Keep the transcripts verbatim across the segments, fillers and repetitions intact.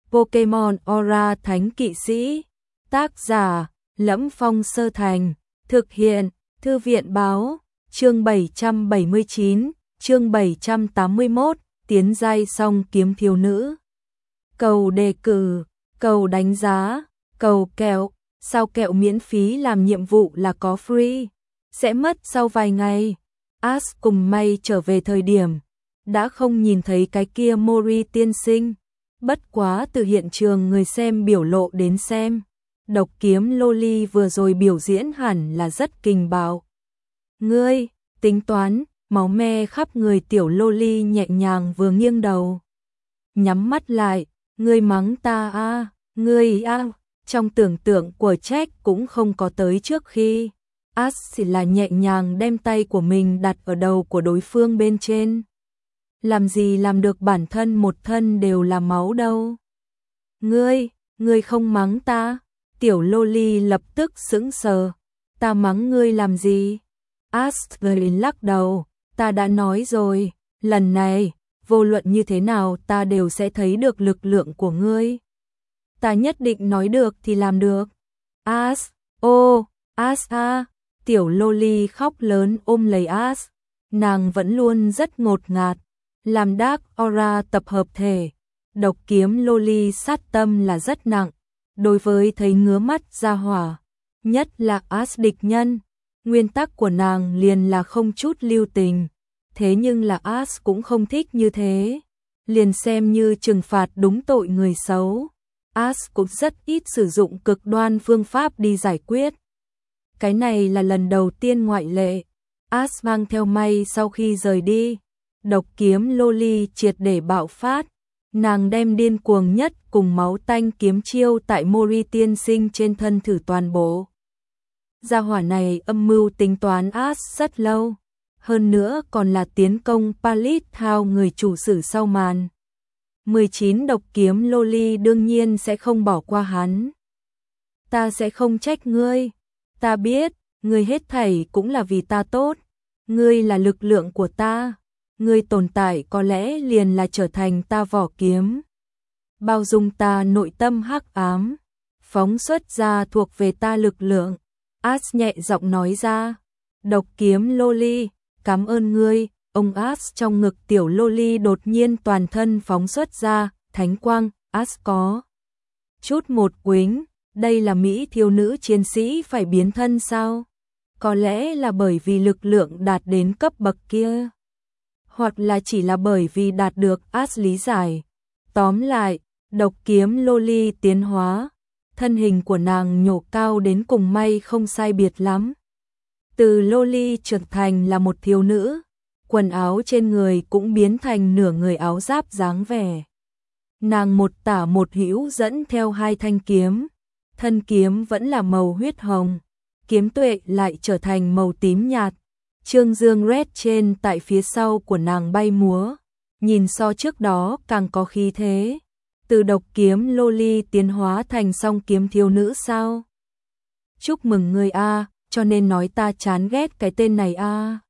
Pokemon Aura Thánh Kỵ Sĩ. Tác giả Lẫm Phong Sơ Thành. Thực hiện Thư viện Báo. Chương bảy trăm bảy mươi chín, chương bảy trăm tám mươi mốt, tiến giai song kiếm thiếu nữ. Cầu đề cử, cầu đánh giá, cầu kẹo, sao kẹo miễn phí làm nhiệm vụ là có free, sẽ mất sau vài ngày. Ash cùng May trở về thời điểm đã không nhìn thấy cái kia Mori tiên sinh, bất quá từ hiện trường người xem biểu lộ đến xem, độc kiếm Loli vừa rồi biểu diễn hẳn là rất kinh bạo. Ngươi, tính toán, máu me khắp người tiểu Loli nhẹ nhàng vừa nghiêng đầu. Nhắm mắt lại, ngươi mắng ta a, à, ngươi a, à. Trong tưởng tượng của Jack cũng không có tới trước khi. Ash chỉ là nhẹ nhàng đem tay của mình đặt ở đầu của đối phương bên trên. Làm gì làm được bản thân một thân đều là máu đâu. Ngươi, ngươi không mắng ta. Tiểu Loli lập tức sững sờ. Ta mắng ngươi làm gì? Ash lắc đầu. Ta đã nói rồi, lần này, vô luận như thế nào ta đều sẽ thấy được lực lượng của ngươi. Ta nhất định nói được thì làm được. Ash, ô, Ash a. Tiểu Loli khóc lớn ôm lấy Ash. Nàng vẫn luôn rất ngột ngạt. Làm Dark Aura tập hợp thể. Độc kiếm Loli sát tâm là rất nặng. Đối với thấy ngứa mắt ra hỏa. Nhất là Ash địch nhân. Nguyên tắc của nàng liền là không chút lưu tình. Thế nhưng là Ash cũng không thích như thế. Liền xem như trừng phạt đúng tội người xấu. Ash cũng rất ít sử dụng cực đoan phương pháp đi giải quyết. Cái này là lần đầu tiên ngoại lệ. Ash mang theo May sau khi rời đi. Độc kiếm Loli triệt để bạo phát. Nàng đem điên cuồng nhất cùng máu tanh kiếm chiêu tại Mori tiên sinh trên thân thử toàn bộ. Gia hỏa này âm mưu tính toán Ash rất lâu. Hơn nữa còn là tiến công Palit Thao người chủ sử sau màn. mười chín độc kiếm Loli đương nhiên sẽ không bỏ qua hắn. Ta sẽ không trách ngươi. Ta biết, ngươi hết thảy cũng là vì ta tốt. Ngươi là lực lượng của ta. Ngươi tồn tại có lẽ liền là trở thành ta vỏ kiếm. Bao dung ta nội tâm hắc ám. Phóng xuất ra thuộc về ta lực lượng. Ash nhẹ giọng nói ra. Độc kiếm Loli, cảm ơn ngươi. Ông Ash trong ngực tiểu Loli đột nhiên toàn thân phóng xuất ra, thánh quang. Ash có chút một quính. Đây là Mỹ thiếu nữ chiến sĩ phải biến thân sao? Có lẽ là bởi vì lực lượng đạt đến cấp bậc kia. Hoặc là chỉ là bởi vì đạt được Ash lý giải. Tóm lại, độc kiếm Loli tiến hóa. Thân hình của nàng nhổ cao đến cùng May không sai biệt lắm. Từ Loli trưởng thành là một thiếu nữ. Quần áo trên người cũng biến thành nửa người áo giáp dáng vẻ. Nàng một tả một hữu dẫn theo hai thanh kiếm. Thân kiếm vẫn là màu huyết hồng. Kiếm tuệ lại trở thành màu tím nhạt. Trương dương red trên tại phía sau của nàng bay múa. Nhìn so trước đó càng có khí thế. Từ độc kiếm Loli tiến hóa thành song kiếm thiếu nữ sao? Chúc mừng người a, cho nên nói ta chán ghét cái tên này a.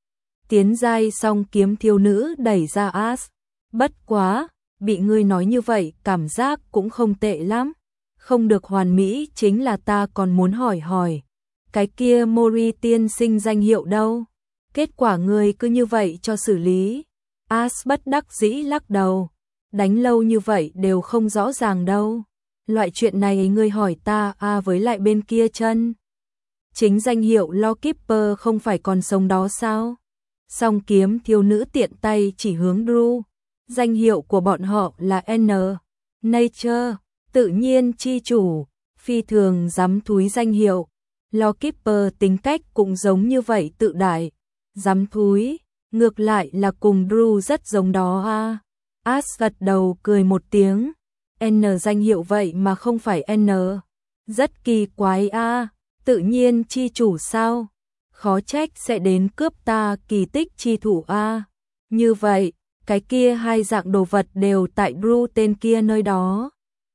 Tiến giai song kiếm thiếu nữ đẩy ra Ash. Bất quá, bị ngươi nói như vậy cảm giác cũng không tệ lắm. Không được hoàn mỹ chính là ta còn muốn hỏi hỏi. Cái kia Mori tiên sinh danh hiệu đâu? Kết quả ngươi cứ như vậy cho xử lý. Ash bất đắc dĩ lắc đầu. Đánh lâu như vậy đều không rõ ràng đâu. Loại chuyện này ngươi hỏi ta à với lại bên kia chân. Chính danh hiệu Lawkeeper không phải còn sống đó sao? Song kiếm thiếu nữ tiện tay chỉ hướng Drew. Danh hiệu của bọn họ là N. Nature, tự nhiên chi chủ, phi thường dám thúi danh hiệu. Lawkeeper tính cách cũng giống như vậy tự đại. Dám thúi, ngược lại là cùng Drew rất giống đó a. Ash gật đầu cười một tiếng. N danh hiệu vậy mà không phải N. Rất kỳ quái a, tự nhiên chi chủ sao? Khó trách sẽ đến cướp ta kỳ tích chi thủ a. Như vậy, cái kia hai dạng đồ vật đều tại Drew tên kia nơi đó.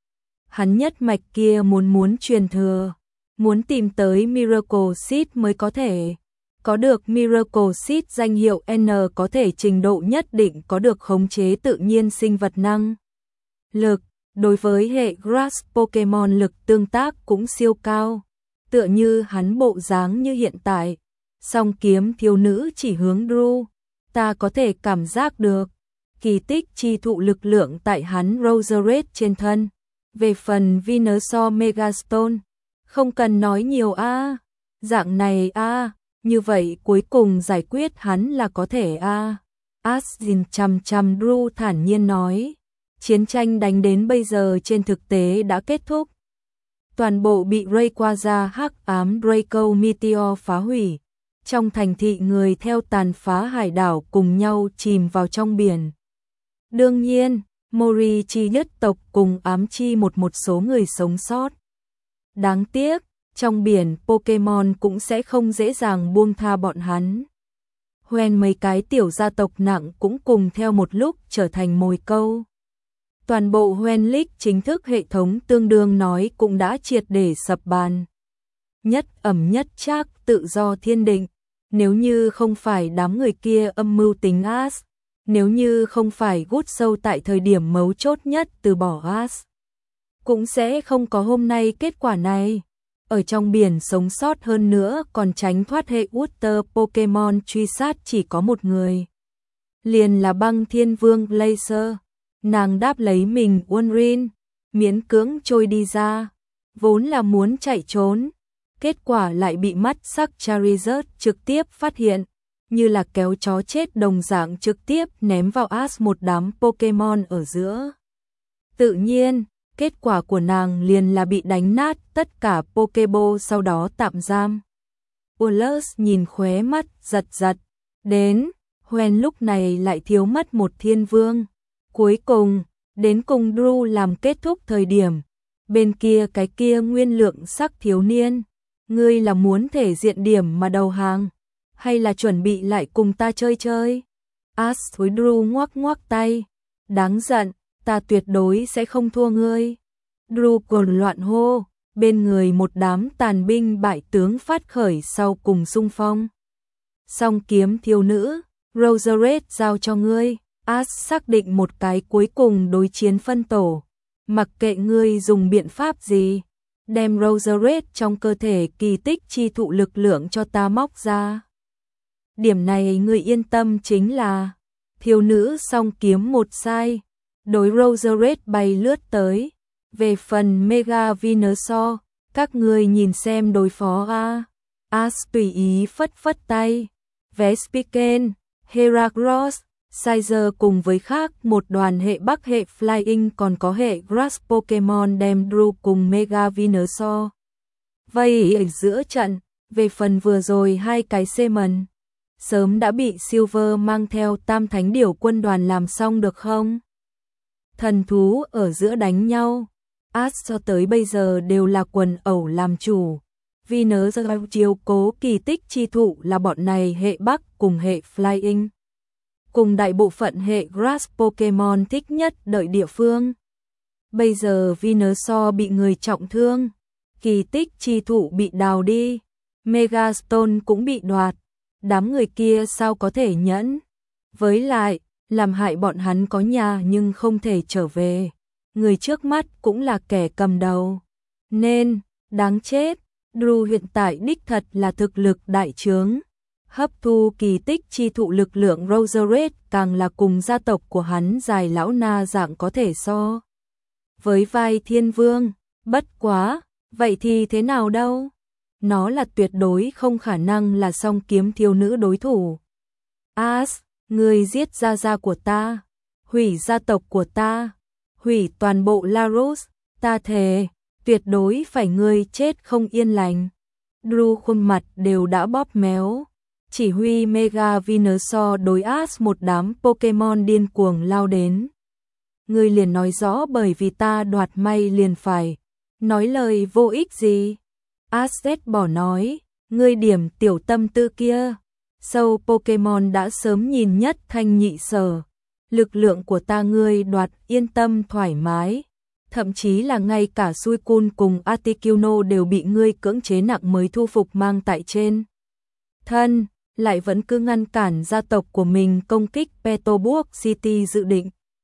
Hắn nhất mạch kia muốn muốn truyền thừa, muốn tìm tới Miracle Seed mới có thể. Có được Miracle Seed danh hiệu N có thể trình độ nhất định có được khống chế tự nhiên sinh vật năng lực. Đối với hệ Grass Pokemon lực tương tác cũng siêu cao, tựa như hắn bộ dáng như hiện tại. Song kiếm thiếu nữ chỉ hướng Drew, ta có thể cảm giác được kỳ tích chi thụ lực lượng tại hắn Roserade trên thân. Về phần Venusaur Megastone, không cần nói nhiều a, dạng này a, như vậy cuối cùng giải quyết hắn là có thể a. Ashin chăm chăm Drew thản nhiên nói, chiến tranh đánh đến bây giờ trên thực tế đã kết thúc. Toàn bộ bị Rayquaza hắc ám Draco Meteor phá hủy. Trong thành thị người theo tàn phá hải đảo cùng nhau chìm vào trong biển. Đương nhiên, Mori chi nhất tộc cùng ám chi một một số người sống sót. Đáng tiếc, trong biển Pokemon cũng sẽ không dễ dàng buông tha bọn hắn. Hoen mấy cái tiểu gia tộc nặng cũng cùng theo một lúc trở thành mồi câu. Toàn bộ Hoen League chính thức hệ thống tương đương nói cũng đã triệt để sập bàn. Nhất ẩm nhất trác tự do thiên định. Nếu như không phải đám người kia âm mưu tính As, nếu như không phải gút sâu tại thời điểm mấu chốt nhất từ bỏ As, cũng sẽ không có hôm nay kết quả này. Ở trong biển sống sót hơn nữa còn tránh thoát hệ Water Pokemon truy sát chỉ có một người. Liền là băng thiên vương Laser. Nàng đáp lấy mình Wolverine, miễn cưỡng trôi đi ra, vốn là muốn chạy trốn. Kết quả lại bị mắt sắc Charizard trực tiếp phát hiện, như là kéo chó chết đồng dạng trực tiếp ném vào As một đám Pokemon ở giữa. Tự nhiên, kết quả của nàng liền là bị đánh nát tất cả Pokeball sau đó tạm giam. Ullus nhìn khóe mắt giật giật, đến, Hoen lúc này lại thiếu mất một thiên vương. Cuối cùng, đến cùng Drew làm kết thúc thời điểm, bên kia cái kia nguyên lượng sắc thiếu niên. Ngươi là muốn thể diện điểm mà đầu hàng, hay là chuẩn bị lại cùng ta chơi chơi? As thối Drew ngoắc ngoắc tay, đáng giận, ta tuyệt đối sẽ không thua ngươi. Drew cuồng loạn hô, bên người một đám tàn binh bại tướng phát khởi sau cùng xung phong. Song kiếm thiếu nữ, Roserade giao cho ngươi. As xác định một cái cuối cùng đối chiến phân tổ, mặc kệ ngươi dùng biện pháp gì. Đem Roserade trong cơ thể kỳ tích chi thụ lực lượng cho ta móc ra. Điểm này người yên tâm chính là thiếu nữ song kiếm một sai, đối Roserade bay lướt tới. Về phần Mega Venusaur, các người nhìn xem đối phó a. As tùy ý phất phất tay. Vespiquen, Heracross, Sizer cùng với khác một đoàn hệ Bắc hệ Flying còn có hệ Grass Pokemon đem Drew cùng Mega Venusaur vây ở giữa trận. Về phần vừa rồi hai cái Seaman sớm đã bị Silver mang theo tam thánh điểu quân đoàn làm xong được không? Thần thú ở giữa đánh nhau, As cho tới bây giờ đều là quần ẩu làm chủ. Venusaur chiếu cố kỳ tích chi thụ là bọn này hệ Bắc cùng hệ Flying. Cùng đại bộ phận hệ Grass Pokemon thích nhất đợi địa phương. Bây giờ Venusaur bị người trọng thương, kỳ tích chi thụ bị đào đi, Megastone cũng bị đoạt, đám người kia sao có thể nhẫn. Với lại, làm hại bọn hắn có nhà nhưng không thể trở về, người trước mắt cũng là kẻ cầm đầu. Nên, đáng chết, Drew hiện tại đích thật là thực lực đại trướng. Hấp thu kỳ tích chi thụ lực lượng Roserade càng là cùng gia tộc của hắn dài lão na dạng có thể so với vai thiên vương. Bất quá, vậy thì thế nào đâu? Nó là tuyệt đối không khả năng là song kiếm thiếu nữ đối thủ. As, ngươi giết gia gia của ta, hủy gia tộc của ta, hủy toàn bộ Larus, ta thề, tuyệt đối phải ngươi chết không yên lành. Drew khuôn mặt đều đã bóp méo. Chỉ huy Mega Venusaur đối As một đám Pokemon điên cuồng lao đến. Ngươi liền nói rõ bởi vì ta đoạt may liền phải. Nói lời vô ích gì? As ghét bỏ nói, ngươi điểm tiểu tâm tư kia. Sâu Pokemon đã sớm nhìn nhất thanh nhị sở. Lực lượng của ta ngươi đoạt yên tâm thoải mái. Thậm chí là ngay cả Suicune cùng Articuno đều bị ngươi cưỡng chế nặng mới thu phục mang tại trên thân. Lại vẫn cứ ngăn cản gia tộc của mình công kích Petalburg City dự định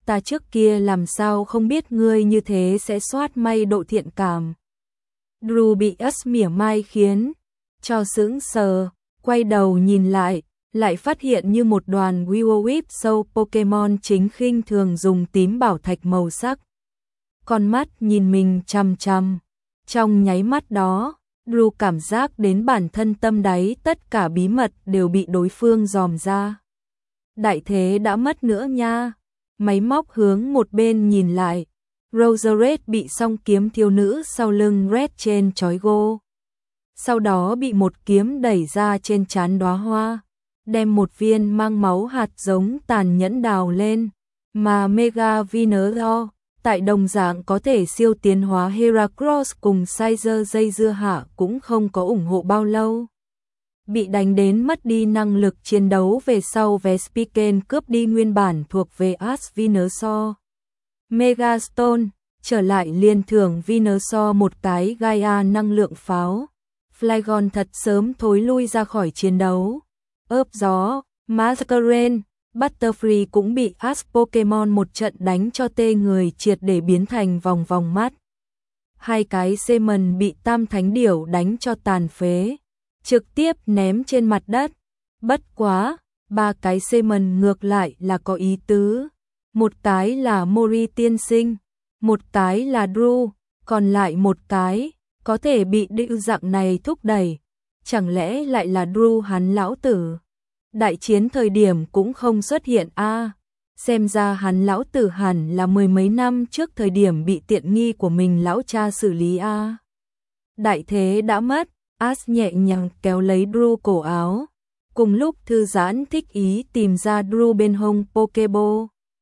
ta trước kia làm sao không biết ngươi như thế sẽ xoát may độ thiện cảm. Drew bị Ash mỉa mai khiến cho sững sờ, quay đầu nhìn lại, lại phát hiện như một đoàn Will-O-Wisp sâu Pokemon chính khinh thường dùng tím bảo thạch màu sắc. Con mắt nhìn mình chằm chằm. Trong nháy mắt đó, Drew cảm giác đến bản thân tâm đáy tất cả bí mật đều bị đối phương dòm ra. Đại thế đã mất nữa nha. Máy móc hướng một bên nhìn lại. Roserade bị song kiếm thiếu nữ sau lưng Red trên chói gô. Sau đó bị một kiếm đẩy ra trên trán đóa hoa, đem một viên mang máu hạt giống tàn nhẫn đào lên, mà Mega Venusaur tại đồng dạng có thể siêu tiến hóa Heracross cùng Sizer dây dưa hạ cũng không có ủng hộ bao lâu. Bị đánh đến mất đi năng lực chiến đấu về sau, Vespiquen cướp đi nguyên bản thuộc về Ash Venusaur. Megastone trở lại liền thưởng Venusaur một cái Gaia năng lượng pháo. Flygon thật sớm thối lui ra khỏi chiến đấu. Ớp gió, Masquerain, Butterfree cũng bị Ash Pokemon một trận đánh cho tê người triệt để biến thành vòng vòng mắt. Hai cái Seaman bị Tam Thánh Điểu đánh cho tàn phế, trực tiếp ném trên mặt đất. Bất quá, ba cái Seaman ngược lại là có ý tứ. Một cái là Mori tiên sinh, một cái là Drew, còn lại một cái có thể bị điệu dạng này thúc đẩy. Chẳng lẽ lại là Drew hắn lão tử? Đại chiến thời điểm cũng không xuất hiện a à, xem ra hắn lão tử hẳn là mười mấy năm trước thời điểm bị tiện nghi của mình lão cha xử lý a à. Đại thế đã mất, Ash nhẹ nhàng kéo lấy Drew cổ áo. Cùng lúc thư giãn thích ý tìm ra Drew bên hông Pokeball.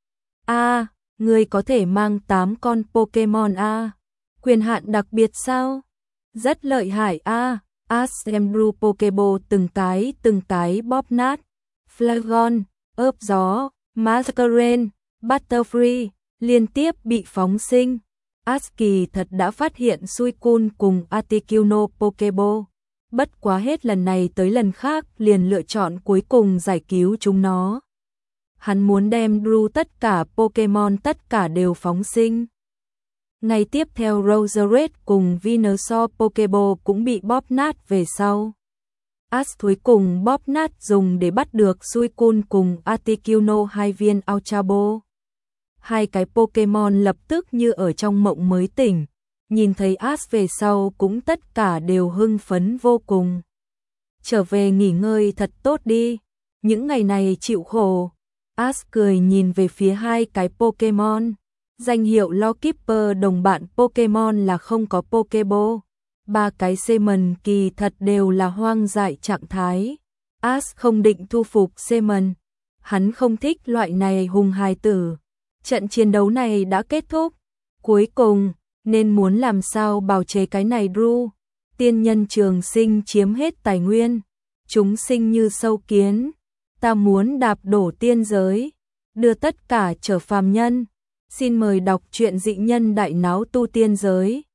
A, à, người có thể mang tám con Pokemon a à. Quyền hạn đặc biệt sao? Rất lợi hại a à. Ash xem Drew Pokeball từng cái từng cái bóp nát. Flygon, ớp gió, Masquerain, Butterfree liên tiếp bị phóng sinh. Ash kỳ thật đã phát hiện Suicune cùng Articuno Pokeball. Bất quá hết lần này tới lần khác liền lựa chọn cuối cùng giải cứu chúng nó. Hắn muốn đem Drew tất cả Pokemon tất cả đều phóng sinh. Ngày tiếp theo Roserade cùng Venusaur Pokeball cũng bị bóp nát về sau. Ash cuối cùng bóp nát dùng để bắt được Suicune cùng Articuno hai viên Ultra Ball. Hai cái Pokemon lập tức như ở trong mộng mới tỉnh, nhìn thấy Ash về sau cũng tất cả đều hưng phấn vô cùng. Trở về nghỉ ngơi thật tốt đi, những ngày này chịu khổ. Ash cười nhìn về phía hai cái Pokemon. Danh hiệu Lawkeeper đồng bạn Pokemon là không có Pokeball. Ba cái Seaman kỳ thật đều là hoang dại trạng thái. Ash không định thu phục Seaman. Hắn không thích loại này hung hài tử. Trận chiến đấu này đã kết thúc. Cuối cùng, nên muốn làm sao bào chế cái này Drew. Tiên nhân trường sinh chiếm hết tài nguyên. Chúng sinh như sâu kiến. Ta muốn đạp đổ tiên giới. Đưa tất cả trở phàm nhân. Xin mời đọc truyện Dị Nhân Đại Náo Tu Tiên Giới.